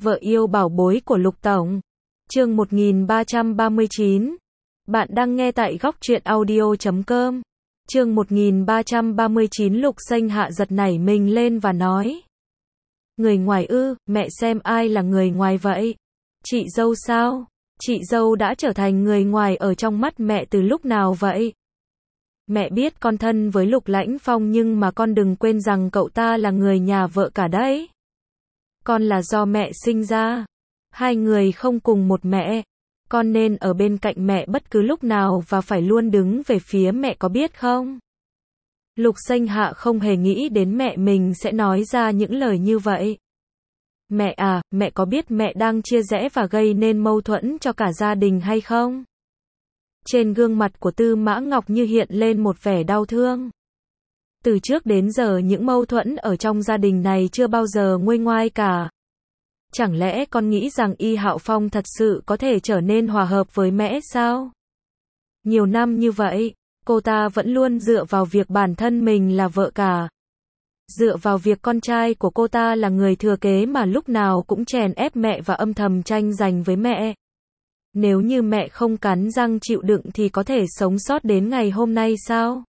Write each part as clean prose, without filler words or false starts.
Vợ yêu bảo bối của Lục Tổng. Chương 1339. Bạn đang nghe tại góc truyện audio.com. Chương 1339. Lục Xanh Hạ giật nảy mình lên và nói. Người ngoài ư, mẹ xem ai là người ngoài vậy? Chị dâu sao? Chị dâu đã trở thành người ngoài ở trong mắt mẹ từ lúc nào vậy? Mẹ biết con thân với Lục Lãnh Phong nhưng mà con đừng quên rằng cậu ta là người nhà vợ cả đấy. Con là do mẹ sinh ra. Hai người không cùng một mẹ. Con nên ở bên cạnh mẹ bất cứ lúc nào và phải luôn đứng về phía mẹ, có biết không? Lục Xanh Hạ không hề nghĩ đến mẹ mình sẽ nói ra những lời như vậy. Mẹ à, mẹ có biết mẹ đang chia rẽ và gây nên mâu thuẫn cho cả gia đình hay không? Trên gương mặt của Tư Mã Ngọc Như hiện lên một vẻ đau thương. Từ trước đến giờ những mâu thuẫn ở trong gia đình này chưa bao giờ nguôi ngoai cả. Chẳng lẽ con nghĩ rằng Y Hạo Phong thật sự có thể trở nên hòa hợp với mẹ sao? Nhiều năm như vậy, cô ta vẫn luôn dựa vào việc bản thân mình là vợ cả. Dựa vào việc con trai của cô ta là người thừa kế mà lúc nào cũng chèn ép mẹ và âm thầm tranh giành với mẹ. Nếu như mẹ không cắn răng chịu đựng thì có thể sống sót đến ngày hôm nay sao?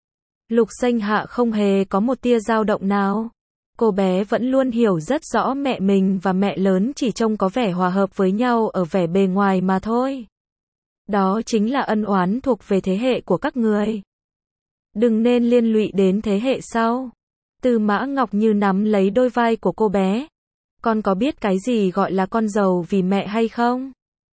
Lục Xanh Hạ không hề có một tia dao động nào. Cô bé vẫn luôn hiểu rất rõ mẹ mình và mẹ lớn chỉ trông có vẻ hòa hợp với nhau ở vẻ bề ngoài mà thôi. Đó chính là ân oán thuộc về thế hệ của các người. Đừng nên liên lụy đến thế hệ sau. Tư Mã Ngọc Như nắm lấy đôi vai của cô bé. Con có biết cái gì gọi là con giàu vì mẹ hay không?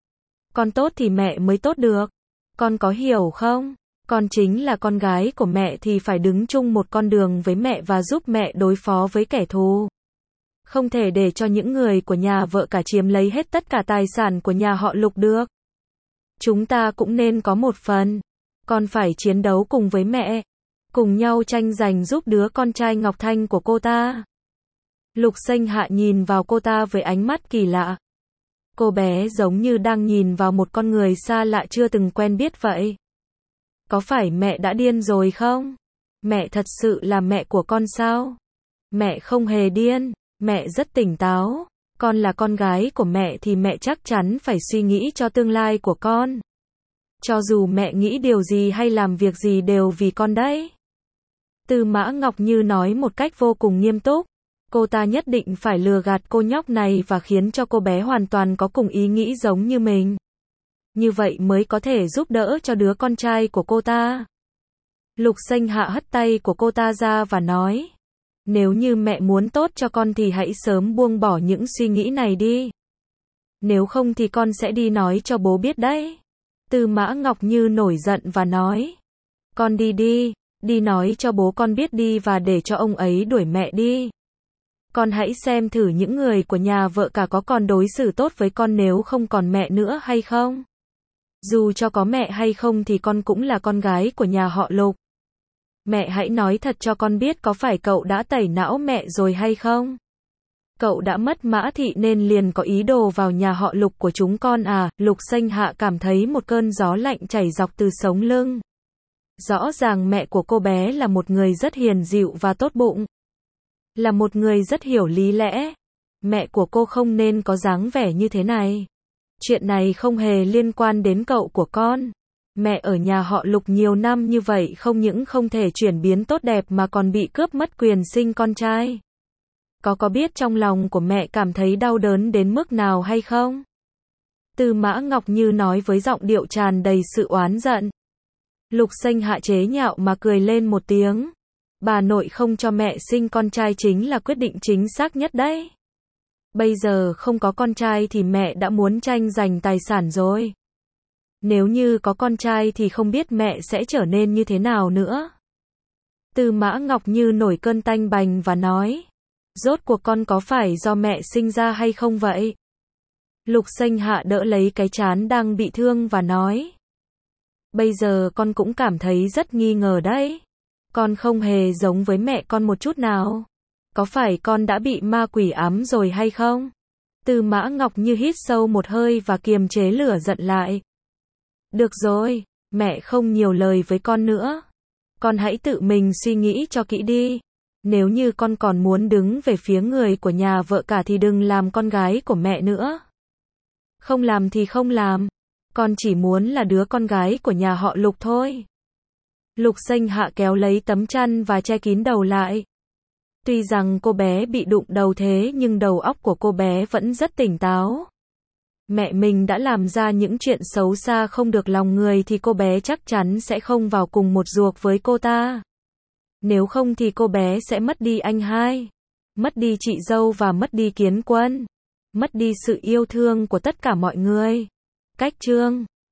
Con tốt thì mẹ mới tốt được. Con có hiểu không? Con chính là con gái của mẹ thì phải đứng chung một con đường với mẹ và giúp mẹ đối phó với kẻ thù. Không thể để cho những người của nhà vợ cả chiếm lấy hết tất cả tài sản của nhà họ Lục được. Chúng ta cũng nên có một phần. Con phải chiến đấu cùng với mẹ. Cùng nhau tranh giành giúp đứa con trai Ngọc Thanh của cô ta. Lục Xanh Hạ nhìn vào cô ta với ánh mắt kỳ lạ. Cô bé giống như đang nhìn vào một con người xa lạ chưa từng quen biết vậy. Có phải mẹ đã điên rồi không? Mẹ thật sự là mẹ của con sao? Mẹ không hề điên, mẹ rất tỉnh táo. Con là con gái của mẹ thì mẹ chắc chắn phải suy nghĩ cho tương lai của con. Cho dù mẹ nghĩ điều gì hay làm việc gì đều vì con đấy. Tư Mã Ngọc Như nói một cách vô cùng nghiêm túc. Cô ta nhất định phải lừa gạt cô nhóc này và khiến cho cô bé hoàn toàn có cùng ý nghĩ giống như mình. Như vậy mới có thể giúp đỡ cho đứa con trai của cô ta. Lục Xanh Hạ hất tay của cô ta ra và nói. Nếu như mẹ muốn tốt cho con thì hãy sớm buông bỏ những suy nghĩ này đi. Nếu không thì con sẽ đi nói cho bố biết đấy. Tư Mã Ngọc Như nổi giận và nói. Con đi đi, đi nói cho bố con biết đi và để cho ông ấy đuổi mẹ đi. Con hãy xem thử những người của nhà vợ cả có còn đối xử tốt với con nếu không còn mẹ nữa hay không. Dù cho có mẹ hay không thì con cũng là con gái của nhà họ Lục. Mẹ hãy nói thật cho con biết có phải cậu đã tẩy não mẹ rồi hay không? Cậu đã mất Mã Thị nên liền có ý đồ vào nhà họ Lục của chúng con à? Lục Xanh Hạ cảm thấy một cơn gió lạnh chảy dọc từ sống lưng. Rõ ràng mẹ của cô bé là một người rất hiền dịu và tốt bụng. Là một người rất hiểu lý lẽ. Mẹ của cô không nên có dáng vẻ như thế này. Chuyện này không hề liên quan đến cậu của con. Mẹ ở nhà họ Lục nhiều năm như vậy không những không thể chuyển biến tốt đẹp mà còn bị cướp mất quyền sinh con trai. Có biết trong lòng của mẹ cảm thấy đau đớn đến mức nào hay không? Tư Mã Ngọc Như nói với giọng điệu tràn đầy sự oán giận. Lục Xanh Hạ chế nhạo mà cười lên một tiếng. Bà nội không cho mẹ sinh con trai chính là quyết định chính xác nhất đấy. Bây giờ không có con trai thì mẹ đã muốn tranh giành tài sản rồi. Nếu như có con trai thì không biết mẹ sẽ trở nên như thế nào nữa. Tư Mã Ngọc Như nổi cơn tanh bành và nói. Rốt cuộc con có phải do mẹ sinh ra hay không vậy? Lục Xanh Hạ đỡ lấy cái trán đang bị thương và nói. Bây giờ con cũng cảm thấy rất nghi ngờ đấy. Con không hề giống với mẹ con một chút nào. Có phải con đã bị ma quỷ ám rồi hay không? Tư Mã Ngọc Như hít sâu một hơi và kiềm chế lửa giận lại. Được rồi, mẹ không nhiều lời với con nữa. Con hãy tự mình suy nghĩ cho kỹ đi. Nếu như con còn muốn đứng về phía người của nhà vợ cả thì đừng làm con gái của mẹ nữa. Không làm thì không làm. Con chỉ muốn là đứa con gái của nhà họ Lục thôi. Lục Xanh Hạ kéo lấy tấm chăn và che kín đầu lại. Tuy rằng cô bé bị đụng đầu thế nhưng đầu óc của cô bé vẫn rất tỉnh táo. Mẹ mình đã làm ra những chuyện xấu xa không được lòng người thì cô bé chắc chắn sẽ không vào cùng một ruột với cô ta. Nếu không thì cô bé sẽ mất đi anh hai, mất đi chị dâu và mất đi Kiến Quân, mất đi sự yêu thương của tất cả mọi người. Cách chương